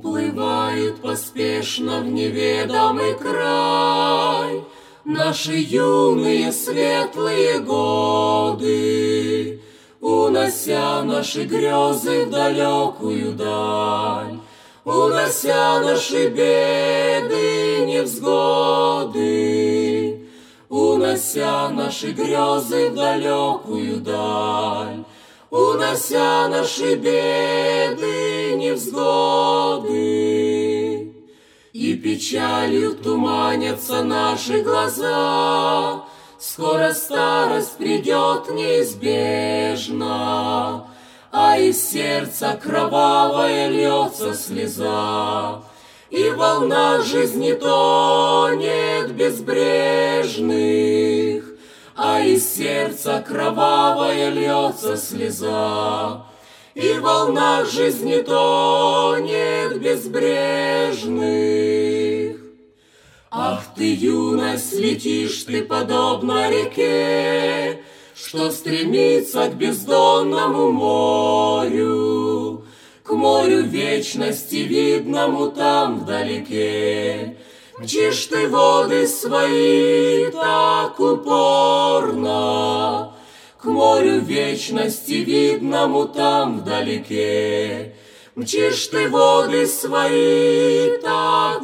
Уплывают поспешно в неведомый край наши юные светлые годы, унося наши грезы в далекую даль, унося наши беды, невзгоды, унося наши грезы в далекую даль, унося наши беды, невзгоды. И печалью туманятся наши глаза, скоро старость придет неизбежно, а из сердца кровавая льется слеза, и волна жизни тонет безбрежных, а из сердца кровавая льется слеза, и волна жизни тонет безбрежных. Ах ты, юность, летишь ты подобно реке, что стремится к бездонному морю, к морю вечности, видному там вдалеке. Мчишь ты воды свои так упорно, к морю вечности, видному там вдалеке. Мчишь ты воды свои так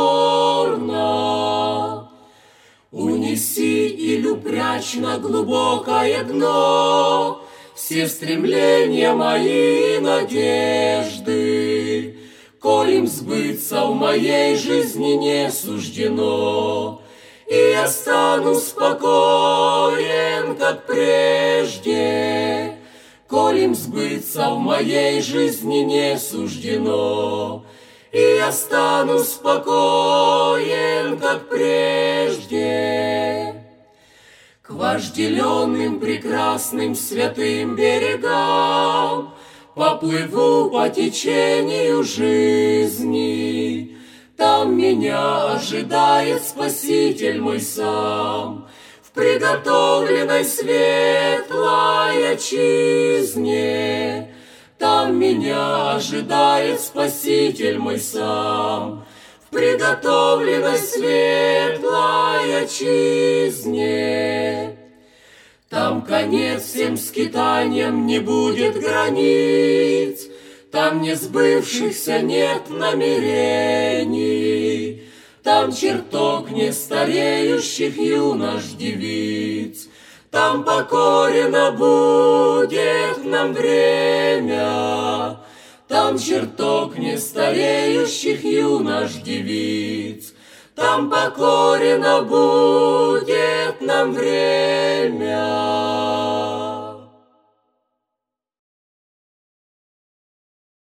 упорно. Унеси или упрячь на глубокое дно все стремления мои и надежды, коль им сбыться в моей жизни не суждено, и я стану спокоен, как прежде, коль им сбыться в моей жизни не суждено, и я стану спокоен, как прежде. К вожделенным прекрасным святым берегам поплыву по течению жизни, там меня ожидает Спаситель мой сам, в приготовленной светлой отчизне. Там меня ожидает Спаситель мой сам, в приготовленной светлой отчизне. Там конец всем скитаниям, не будет границ, там не сбывшихся нет намерений, там чертог не стареющих юнош девиц, там покорено будет нам время, там чертог не стареющих юнош девиц, там покорено будет нам время.